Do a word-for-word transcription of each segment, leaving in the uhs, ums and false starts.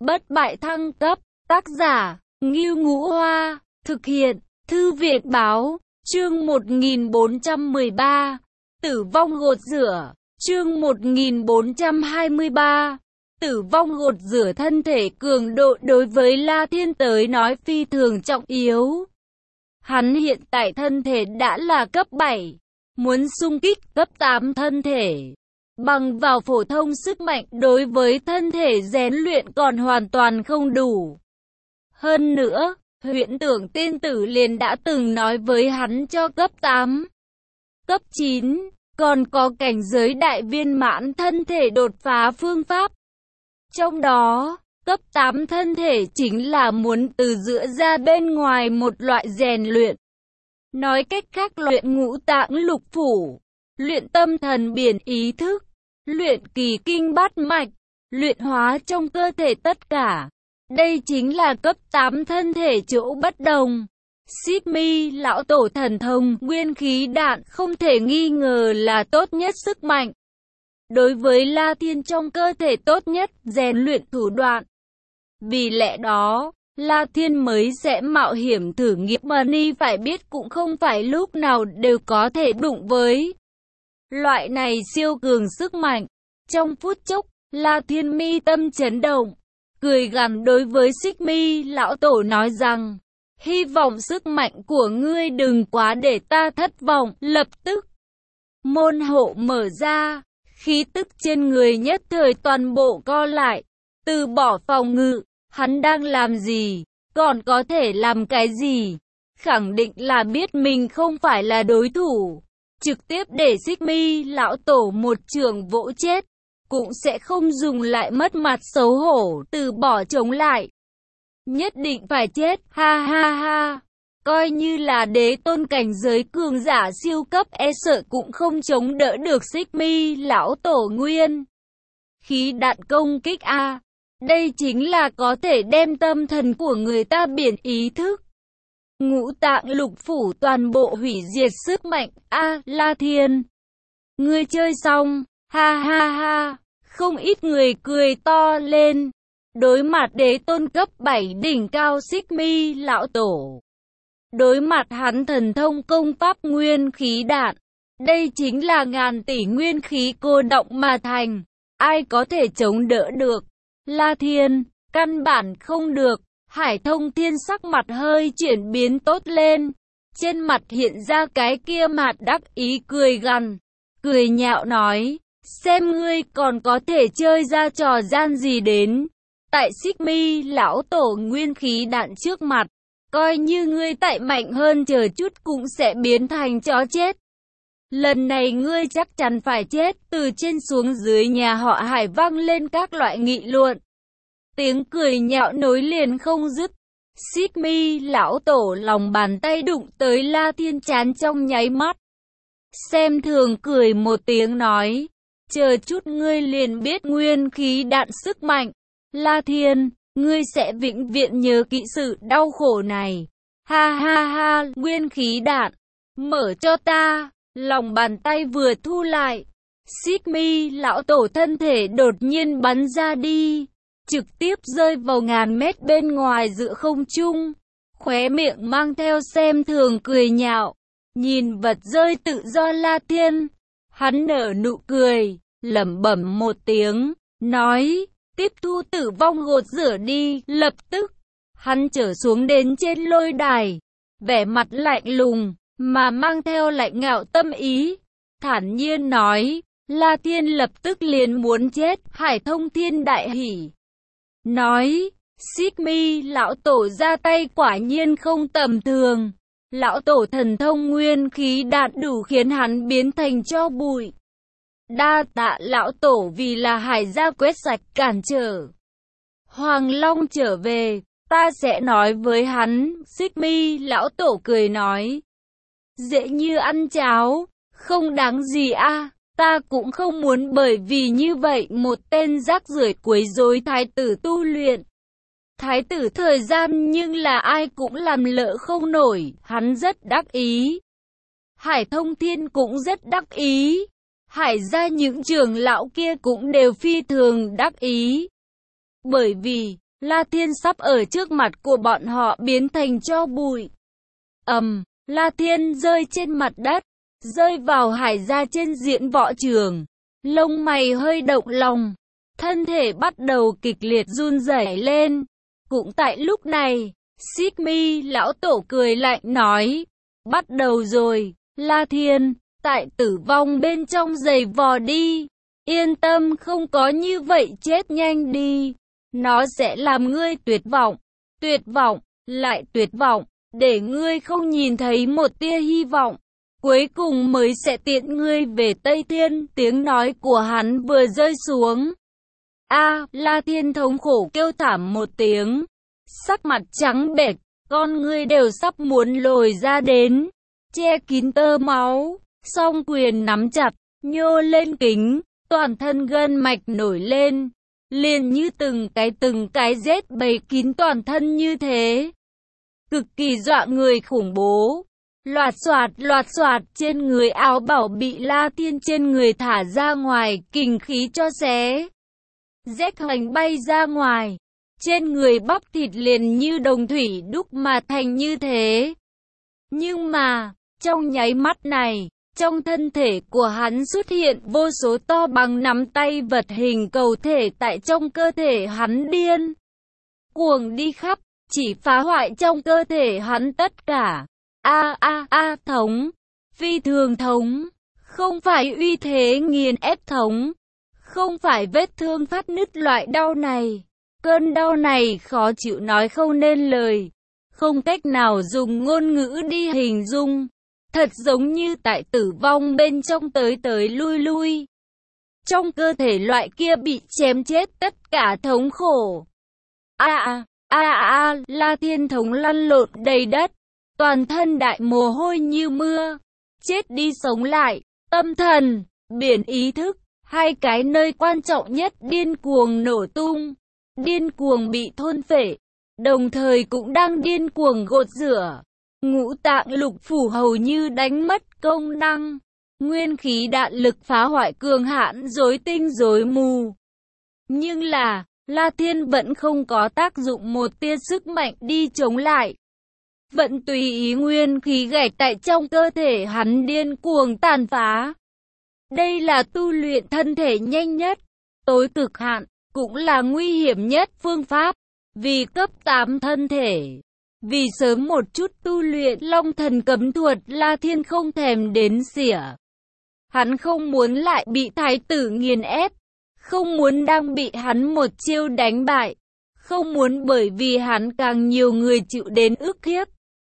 bất bại thăng cấp, tác giả, Ngưu Ngũ Hoa, thực hiện, Thư viện Báo, chương một nghìn bốn trăm mười ba, tử vong gột rửa, chương một nghìn bốn trăm hai mươi ba, tử vong gột rửa thân thể cường độ đối với La Thiên tới nói phi thường trọng yếu. Hắn hiện tại thân thể đã là cấp bảy, muốn xung kích cấp tám thân thể. Bằng vào phổ thông sức mạnh đối với thân thể rèn luyện còn hoàn toàn không đủ. Hơn nữa, Huyễn Tưởng Tiên Tử liền đã từng nói với hắn cho cấp tám, cấp chín, còn có cảnh giới đại viên mãn thân thể đột phá phương pháp. Trong đó, cấp tám thân thể chính là muốn từ giữa ra bên ngoài một loại rèn luyện. Nói cách khác luyện ngũ tạng lục phủ, luyện tâm thần biển ý thức, luyện kỳ kinh bát mạch, luyện hóa trong cơ thể tất cả. Đây chính là cấp tám thân thể chỗ bất đồng. Xích Mi lão tổ thần thông nguyên khí đạn không thể nghi ngờ là tốt nhất sức mạnh. Đối với La Thiên trong cơ thể tốt nhất rèn luyện thủ đoạn. Vì lẽ đó, La Thiên mới sẽ mạo hiểm thử nghiệm Money phải biết cũng không phải lúc nào đều có thể đụng với loại này siêu cường sức mạnh. Trong phút chốc, La Thiên mi tâm chấn động, cười gằn đối với Xích Mi lão tổ nói rằng, hy vọng sức mạnh của ngươi đừng quá để ta thất vọng. Lập tức, môn hộ mở ra, khí tức trên người nhất thời toàn bộ co lại, từ bỏ phòng ngự. Hắn đang làm gì? Còn có thể làm cái gì? Khẳng định là biết mình không phải là đối thủ. Trực tiếp để Xích Mi lão tổ một trường vỗ chết. Cũng sẽ không dùng lại mất mặt xấu hổ, từ bỏ chống lại. Nhất định phải chết, ha ha ha. Coi như là đế tôn cảnh giới cường giả siêu cấp e sợ cũng không chống đỡ được Xích Mi lão tổ nguyên khí đạn công kích a. Đây chính là có thể đem tâm thần của người ta biển ý thức. Ngũ tạng lục phủ toàn bộ hủy diệt sức mạnh a. La Thiên, ngươi chơi xong, ha ha ha. Không ít người cười to lên. Đối mặt đế tôn cấp bảy đỉnh cao Xích Mi lão tổ, đối mặt hắn thần thông công pháp nguyên khí đạn, đây chính là ngàn tỷ nguyên khí cô động mà thành. Ai có thể chống đỡ được? La Thiên, căn bản không được. Hải Thông Thiên sắc mặt hơi chuyển biến tốt lên, trên mặt hiện ra cái kia mặt đắc ý cười gằn, cười nhạo nói, xem ngươi còn có thể chơi ra trò gian gì đến. Tại Xích Mi lão tổ nguyên khí đạn trước mặt, coi như ngươi tại mạnh hơn chờ chút cũng sẽ biến thành chó chết. Lần này ngươi chắc chắn phải chết. Từ trên xuống dưới nhà họ Hải vang lên các loại nghị luận. Tiếng cười nhạo nối liền không dứt. Xích Mi lão tổ lòng bàn tay đụng tới La Thiên chán trong nháy mắt. Xem thường cười một tiếng nói, chờ chút ngươi liền biết nguyên khí đạn sức mạnh. La Thiên, ngươi sẽ vĩnh viễn nhớ kỹ sự đau khổ này. Ha ha ha, nguyên khí đạn, mở cho ta. Lòng bàn tay vừa thu lại, Xích Mi lão tổ thân thể đột nhiên bắn ra đi, trực tiếp rơi vào ngàn mét bên ngoài giữa không trung. Khóe miệng mang theo xem thường cười nhạo, nhìn vật rơi tự do La Thiên. Hắn nở nụ cười, lẩm bẩm một tiếng, nói, tiếp thu tử vong gột rửa đi. Lập tức, hắn trở xuống đến trên lôi đài, vẻ mặt lạnh lùng, mà mang theo lạnh ngạo tâm ý, thản nhiên nói, La Thiên lập tức liền muốn chết. Hải Thông Thiên đại hỉ, nói, Xích Mi lão tổ ra tay quả nhiên không tầm thường. Lão tổ thần thông nguyên khí đạn đủ khiến hắn biến thành tro bụi. Đa tạ lão tổ vì là Hải gia quét sạch cản trở. Hoàng Long trở về, ta sẽ nói với hắn. Xích Mi lão tổ cười nói, dễ như ăn cháo, không đáng gì a. À, ta cũng không muốn bởi vì như vậy một tên rác rưởi quấy rối thái tử tu luyện. Thái tử thời gian nhưng là ai cũng làm lỡ không nổi. Hắn rất đắc ý. Hải Thông Thiên cũng rất đắc ý. Hải gia những trưởng lão kia cũng đều phi thường đắc ý. Bởi vì, La Thiên sắp ở trước mặt của bọn họ biến thành tro bụi. Ầm, La Thiên rơi trên mặt đất, rơi vào hải gia trên diễn võ trường. Lông mày hơi động lòng, thân thể bắt đầu kịch liệt run rẩy lên. Cũng tại lúc này, Xích Mi lão tổ cười lạnh nói, bắt đầu rồi, La Thiên, tại tử vong bên trong giày vò đi. Yên tâm, không có như vậy, chết nhanh đi. Nó sẽ làm ngươi tuyệt vọng, tuyệt vọng, lại tuyệt vọng, để ngươi không nhìn thấy một tia hy vọng. Cuối cùng mới sẽ tiện ngươi về Tây Thiên. Tiếng nói của hắn vừa rơi xuống. A, La Thiên thống khổ kêu thảm một tiếng. Sắc mặt trắng bệch, con ngươi đều sắp muốn lồi ra đến. Che kín tơ máu, song quyền nắm chặt, nhô lên kính, toàn thân gân mạch nổi lên. Liền như từng cái từng cái rết bầy kín toàn thân như thế. Cực kỳ dọa người khủng bố. Loạt xoạt loạt xoạt trên người áo bảo bị La Thiên trên người thả ra ngoài, kình khí cho xé. Rách hoành bay ra ngoài. Trên người bắp thịt liền như đồng thủy đúc mà thành như thế. Nhưng mà, trong nháy mắt này, trong thân thể của hắn xuất hiện vô số to bằng nắm tay vật hình cầu thể tại trong cơ thể hắn điên cuồng đi khắp, chỉ phá hoại trong cơ thể hắn tất cả. A a a thống, phi thường thống, không phải uy thế nghiền ép thống, không phải vết thương phát nứt loại đau này. Cơn đau này khó chịu nói không nên lời, không cách nào dùng ngôn ngữ đi hình dung. Thật giống như tại tử vong bên trong tới tới lui lui. Trong cơ thể loại kia bị chém chết tất cả thống khổ. A a a a, La Thiên thống lăn lộn đầy đất, toàn thân đại mồ hôi như mưa. Chết đi sống lại, tâm thần, biển ý thức, hai cái nơi quan trọng nhất điên cuồng nổ tung, điên cuồng bị thôn phệ, đồng thời cũng đang điên cuồng gột rửa. Ngũ tạng lục phủ hầu như đánh mất công năng, nguyên khí đạn lực phá hoại cường hãn rối tinh rối mù. Nhưng là, La Thiên vẫn không có tác dụng một tia sức mạnh đi chống lại. Vẫn tùy ý nguyên khí gạch tại trong cơ thể hắn điên cuồng tàn phá. Đây là tu luyện thân thể nhanh nhất, tối cực hạn, cũng là nguy hiểm nhất phương pháp, vì cấp tám thân thể. Vì sớm một chút tu luyện Long Thần Cấm Thuật, La Thiên không thèm đến xỉa. Hắn không muốn lại bị thái tử nghiền ép, không muốn đang bị hắn một chiêu đánh bại, không muốn bởi vì hắn càng nhiều người chịu đến ức hiếp.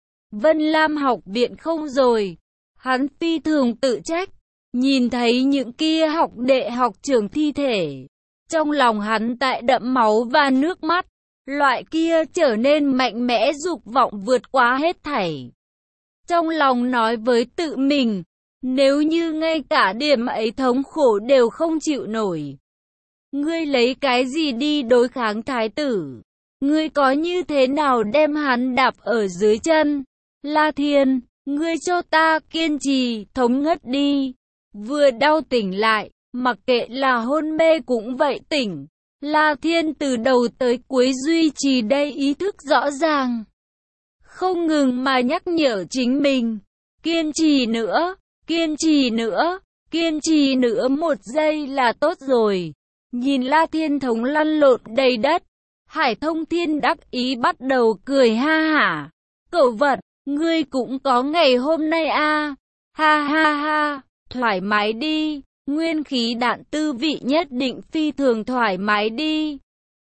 Vân Lam học viện không rồi, hắn phi thường tự trách, nhìn thấy những kia học đệ học trưởng thi thể. Trong lòng hắn tại đẫm máu và nước mắt. Loại kia trở nên mạnh mẽ dục vọng vượt quá hết thảy. Trong lòng nói với tự mình, nếu như ngay cả điểm ấy thống khổ đều không chịu nổi, ngươi lấy cái gì đi đối kháng thái tử? Ngươi có như thế nào đem hắn đạp ở dưới chân? La Thiên, ngươi cho ta kiên trì, thống ngất đi. Vừa đau tỉnh lại, mặc kệ là hôn mê cũng vậy tỉnh. La Thiên từ đầu tới cuối duy trì đây ý thức rõ ràng, không ngừng mà nhắc nhở chính mình, kiên trì nữa, kiên trì nữa, kiên trì nữa, một giây là tốt rồi. Nhìn La Thiên thống lăn lộn đầy đất, Hải Thông Thiên đắc ý bắt đầu cười ha hả. Cậu vật, ngươi cũng có ngày hôm nay a, ha ha ha, thoải mái đi. Nguyên khí đạn tư vị nhất định phi thường thoải mái đi.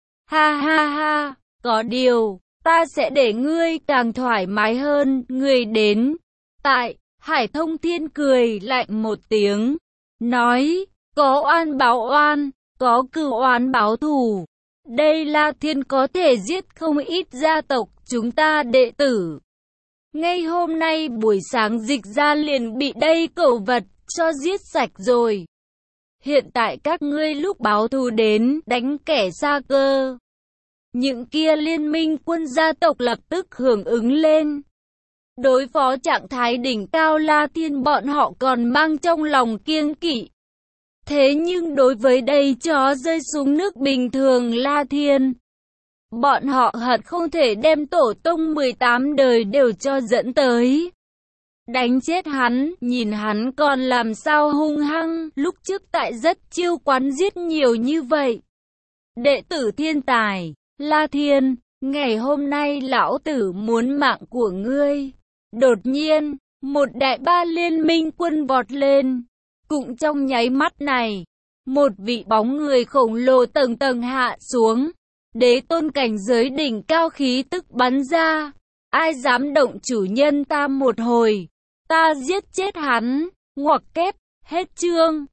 Ha ha ha, có điều, ta sẽ để ngươi càng thoải mái hơn. Ngươi đến. Tại, Hải Thông Thiên cười lạnh một tiếng, nói, có oan báo oan, có cửu oán báo thù. Đây La Thiên có thể giết không ít gia tộc chúng ta đệ tử. Ngay hôm nay buổi sáng dịch ra liền bị đây cẩu vật cho giết sạch rồi. Hiện tại các ngươi lúc báo thù đến đánh kẻ xa cơ. Những kia liên minh quân gia tộc lập tức hưởng ứng lên. Đối phó trạng thái đỉnh cao La Thiên, bọn họ còn mang trong lòng kiêng kỵ. Thế nhưng đối với đây chó rơi xuống nước bình thường La Thiên, Bọn họ hận không thể đem tổ tông mười tám đời đều cho dẫn tới. Đánh chết hắn, nhìn hắn còn làm sao hung hăng, lúc trước tại rất chiêu quán giết nhiều như vậy. Đệ tử thiên tài, La Thiên, ngày hôm nay lão tử muốn mạng của ngươi. Đột nhiên, một đại ba liên minh quân vọt lên. Cũng trong nháy mắt này, một vị bóng người khổng lồ tầng tầng hạ xuống. Đế tôn cảnh giới đỉnh cao khí tức bắn ra. Ai dám động chủ nhân ta một hồi, ta giết chết hắn. Ngoặc kép, hết chương.